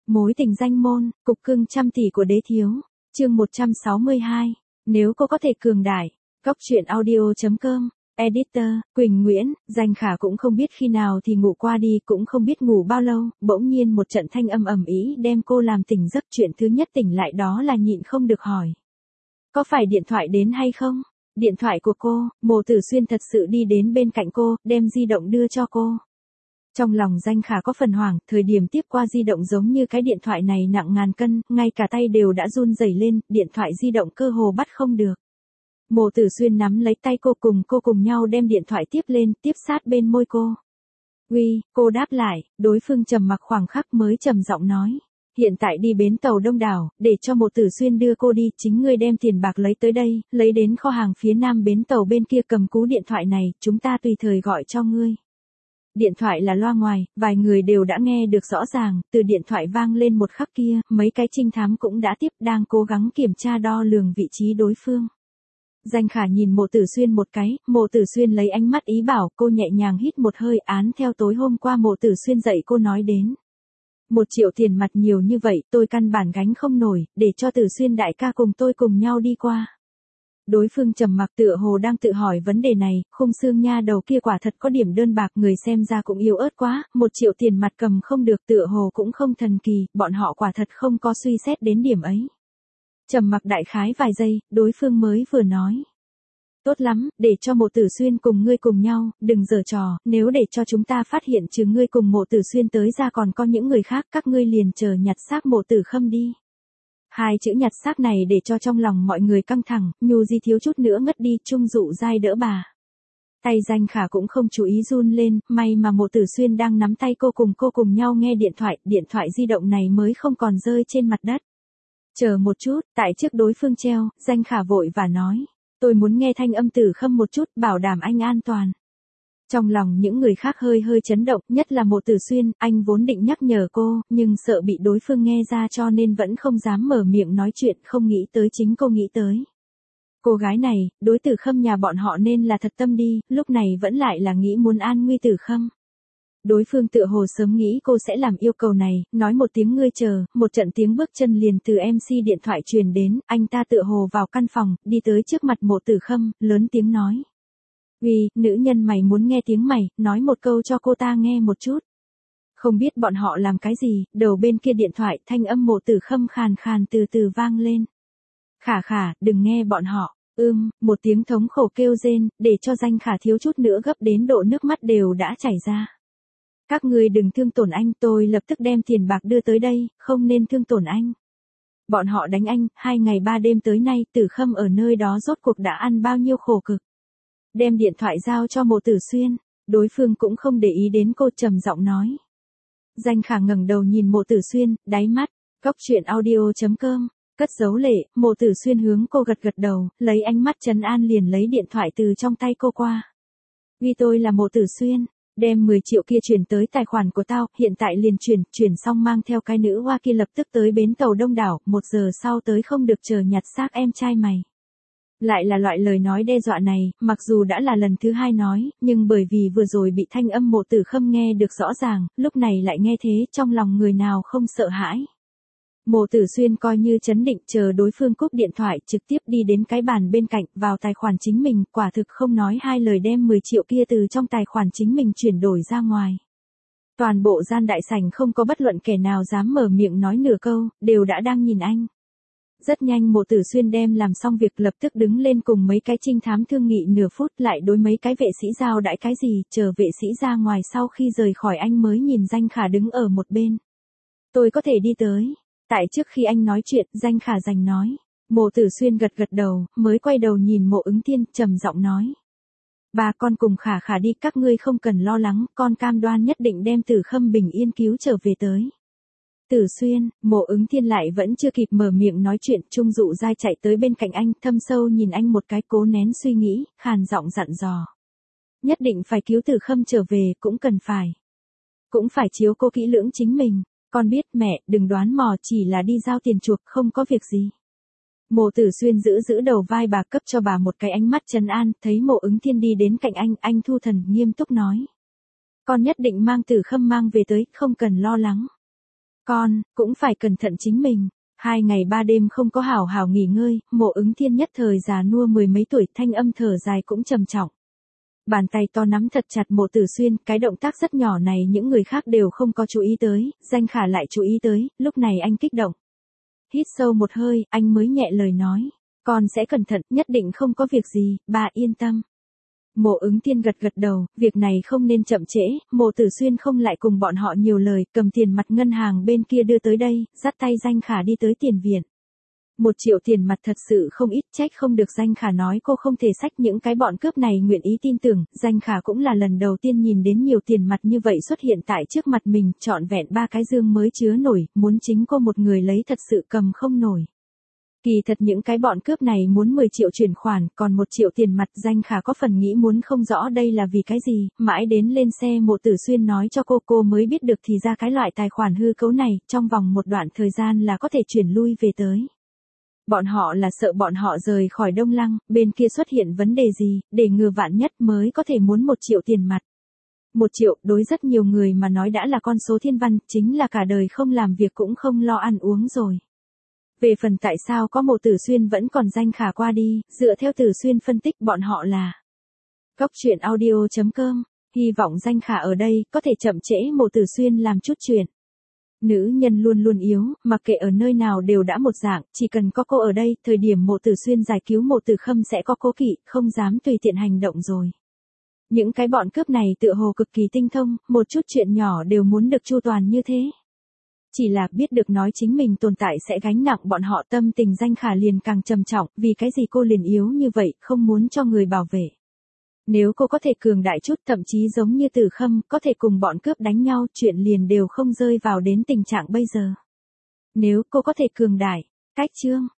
Mối tình danh môn, cục cưng trăm tỷ của đế thiếu. Chương 162. Nếu cô có thể cường đại. Góc truyện audio.com. Editor, Quỳnh Nguyễn. Danh Khả cũng không biết khi nào thì ngủ qua đi, cũng không biết ngủ bao lâu, bỗng nhiên một trận thanh âm ầm ĩ đem cô làm tỉnh giấc. Chuyện thứ nhất tỉnh lại đó là nhịn không được hỏi: có phải điện thoại đến hay không? Điện thoại của cô. Mộ Tử Xuyên thật sự đi đến bên cạnh cô, đem di động đưa cho cô. Trong lòng Danh Khả có phần hoảng, thời điểm tiếp qua di động giống như cái điện thoại này nặng ngàn cân, ngay cả tay đều đã run rẩy lên, điện thoại di động cơ hồ bắt không được. Mộ Tử Xuyên nắm lấy tay cô cùng nhau đem điện thoại tiếp lên, tiếp sát bên môi cô. Uy, cô đáp lại, đối phương trầm mặc khoảng khắc mới trầm giọng nói. Hiện tại đi bến tàu Đông Đảo, để cho Mộ Tử Xuyên đưa cô đi, chính ngươi đem tiền bạc lấy tới đây, lấy đến kho hàng phía nam bến tàu bên kia cầm cú điện thoại này, chúng ta tùy thời gọi cho ngươi. Điện thoại là loa ngoài, vài người đều đã nghe được rõ ràng, từ điện thoại vang lên một khắc kia, mấy cái trinh thám cũng đã tiếp đang cố gắng kiểm tra đo lường vị trí đối phương. Danh Khả nhìn Mộ Tử Xuyên một cái, Mộ Tử Xuyên lấy ánh mắt ý bảo, cô nhẹ nhàng hít một hơi, án theo tối hôm qua Mộ Tử Xuyên dạy cô nói đến. 1 triệu tiền mặt nhiều như vậy, tôi căn bản gánh không nổi, để cho Tử Xuyên đại ca cùng tôi cùng nhau đi qua. Đối phương trầm mặc tựa hồ đang tự hỏi vấn đề này, khung xương nha đầu kia quả thật có điểm đơn bạc, người xem ra cũng yếu ớt quá, 1 triệu tiền mặt cầm không được tựa hồ cũng không thần kỳ, bọn họ quả thật không có suy xét đến điểm ấy. Trầm mặc đại khái vài giây, đối phương mới vừa nói. Tốt lắm, để cho Mộ Tử Xuyên cùng ngươi cùng nhau, đừng giở trò, nếu để cho chúng ta phát hiện chứ ngươi cùng Mộ Tử Xuyên tới ra còn có những người khác, các ngươi liền chờ nhặt xác Mộ Tử Khâm đi. 2 chữ nhặt xác này để cho trong lòng mọi người căng thẳng, Nhu Di thiếu chút nữa ngất đi, Trung Dụ Giai đỡ bà. Tay Danh Khả cũng không chú ý run lên, may mà Mộ Tử Xuyên đang nắm tay cô cùng nhau nghe điện thoại di động này mới không còn rơi trên mặt đất. Chờ một chút, tại trước đối phương treo, Danh Khả vội và nói. Tôi muốn nghe thanh âm Tử Khâm một chút, bảo đảm anh an toàn. Trong lòng những người khác hơi chấn động, nhất là Mộ Tử Xuyên, anh vốn định nhắc nhở cô, nhưng sợ bị đối phương nghe ra cho nên vẫn không dám mở miệng nói chuyện, không nghĩ tới chính cô nghĩ tới. Cô gái này, đối Tử Khâm nhà bọn họ nên là thật tâm đi, lúc này vẫn lại là nghĩ muốn an nguy Tử Khâm. Đối phương tựa hồ sớm nghĩ cô sẽ làm yêu cầu này, nói một tiếng ngươi chờ, một trận tiếng bước chân liền từ MC điện thoại truyền đến, anh ta tựa hồ vào căn phòng, đi tới trước mặt Mộ Tử Khâm, lớn tiếng nói. Uy, nữ nhân mày muốn nghe tiếng mày, nói một câu cho cô ta nghe một chút. Không biết bọn họ làm cái gì, đầu bên kia điện thoại, thanh âm Mộ Tử Khâm khàn khàn từ từ vang lên. Khả, đừng nghe bọn họ. Một tiếng thống khổ kêu rên, để cho Danh Khả thiếu chút nữa gấp đến độ nước mắt đều đã chảy ra. Các ngươi đừng thương tổn anh, tôi lập tức đem tiền bạc đưa tới đây, không nên thương tổn anh. Bọn họ đánh anh, 2 ngày 3 đêm tới nay, Tử Khâm ở nơi đó rốt cuộc đã ăn bao nhiêu khổ cực. Đem điện thoại giao cho Mộ Tử Xuyên, đối phương cũng không để ý đến cô, trầm giọng nói. Danh Khả ngẩng đầu nhìn Mộ Tử Xuyên, đáy mắt, góc truyện audio.com, cất dấu lệ, Mộ Tử Xuyên hướng cô gật đầu, lấy ánh mắt trấn an liền lấy điện thoại từ trong tay cô qua. Vì tôi là Mộ Tử Xuyên. Đem 10 triệu kia chuyển tới tài khoản của tao, hiện tại liền chuyển xong mang theo cái nữ hoa kia lập tức tới bến tàu Đông Đảo, 1 giờ sau tới không được chờ nhặt xác em trai mày. Lại là loại lời nói đe dọa này, mặc dù đã là lần thứ 2 nói, nhưng bởi vì vừa rồi bị thanh âm Mộ Tử Khâm nghe được rõ ràng, lúc này lại nghe thế, trong lòng người nào không sợ hãi. Mộ Tử Xuyên coi như trấn định chờ đối phương cúp điện thoại, trực tiếp đi đến cái bàn bên cạnh, vào tài khoản chính mình, quả thực không nói 2 lời đem 10 triệu kia từ trong tài khoản chính mình chuyển đổi ra ngoài. Toàn bộ gian đại sảnh không có bất luận kẻ nào dám mở miệng nói nửa câu, đều đã đang nhìn anh. Rất nhanh Mộ Tử Xuyên đem làm xong việc lập tức đứng lên cùng mấy cái trinh thám thương nghị nửa phút, lại đối mấy cái vệ sĩ giao đãi cái gì, chờ vệ sĩ ra ngoài sau khi rời khỏi anh mới nhìn Danh Khả đứng ở một bên. Tôi có thể đi tới. Tại trước khi anh nói chuyện, Danh Khả giành nói. Mộ Tử Xuyên gật đầu, mới quay đầu nhìn Mộ Ứng Thiên, trầm giọng nói. Bà con cùng Khả đi, các ngươi không cần lo lắng, con cam đoan nhất định đem Tử Khâm bình yên cứu trở về tới. Tử Xuyên, Mộ Ứng Thiên lại vẫn chưa kịp mở miệng nói chuyện, Trung Dụ Giai chạy tới bên cạnh anh, thâm sâu nhìn anh một cái, cố nén suy nghĩ, khàn giọng dặn dò. Nhất định phải cứu Tử Khâm trở về, cũng phải chiếu cố kỹ lưỡng chính mình. Con biết mẹ, đừng đoán mò, chỉ là đi giao tiền chuộc, không có việc gì. Mộ Tử Xuyên giữ đầu vai bà, cấp cho bà một cái ánh mắt trấn an, thấy Mộ Ứng Thiên đi đến cạnh anh thu thần, nghiêm túc nói. Con nhất định mang Tử Khâm mang về tới, không cần lo lắng. Con, cũng phải cẩn thận chính mình. 2 ngày 3 đêm không có hảo hảo nghỉ ngơi, Mộ Ứng Thiên nhất thời già nua mười mấy tuổi, thanh âm thở dài cũng trầm trọng. Bàn tay to nắm thật chặt Mộ Tử Xuyên, cái động tác rất nhỏ này những người khác đều không có chú ý tới, Danh Khả lại chú ý tới, lúc này anh kích động. Hít sâu một hơi, anh mới nhẹ lời nói. Con sẽ cẩn thận, nhất định không có việc gì, ba yên tâm. Mộ Ứng Thiên gật gật đầu, việc này không nên chậm trễ, Mộ Tử Xuyên không lại cùng bọn họ nhiều lời, cầm tiền mặt ngân hàng bên kia đưa tới đây, dắt tay Danh Khả đi tới tiền viện. 1 triệu tiền mặt thật sự không ít, trách không được Danh Khả nói cô không thể xách những cái bọn cướp này nguyện ý tin tưởng, Danh Khả cũng là lần đầu tiên nhìn đến nhiều tiền mặt như vậy xuất hiện tại trước mặt mình, trọn vẹn 3 cái dương mới chứa nổi, muốn chính cô một người lấy thật sự cầm không nổi. Kỳ thật những cái bọn cướp này muốn 10 triệu chuyển khoản, còn 1 triệu tiền mặt, Danh Khả có phần nghĩ muốn không rõ đây là vì cái gì, mãi đến lên xe Mộ Tử Xuyên nói cho cô mới biết được thì ra cái loại tài khoản hư cấu này, trong vòng một đoạn thời gian là có thể chuyển lui về tới. Bọn họ là sợ bọn họ rời khỏi Đông Lăng, bên kia xuất hiện vấn đề gì, để ngừa vạn nhất mới có thể muốn 1 triệu tiền mặt. 1 triệu, đối rất nhiều người mà nói đã là con số thiên văn, chính là cả đời không làm việc cũng không lo ăn uống rồi. Về phần tại sao có Mộ Tử Xuyên vẫn còn Danh Khả qua đi, dựa theo Tử Xuyên phân tích bọn họ là Góc truyện audio.com, hy vọng Danh Khả ở đây có thể chậm trễ Mộ Tử Xuyên làm chút chuyện. Nữ nhân luôn luôn yếu, mặc kệ ở nơi nào đều đã một dạng, chỉ cần có cô ở đây, thời điểm Mộ Tử Xuyên giải cứu Mộ Tử Khâm sẽ có cố kỵ, không dám tùy tiện hành động rồi. Những cái bọn cướp này tựa hồ cực kỳ tinh thông, một chút chuyện nhỏ đều muốn được chu toàn như thế. Chỉ là biết được nói chính mình tồn tại sẽ gánh nặng bọn họ, tâm tình Danh Khả liền càng trầm trọng, vì cái gì cô liền yếu như vậy, không muốn cho người bảo vệ. Nếu cô có thể cường đại chút, thậm chí giống như Tử Khâm, có thể cùng bọn cướp đánh nhau, chuyện liền đều không rơi vào đến tình trạng bây giờ. Nếu cô có thể cường đại, cách chương.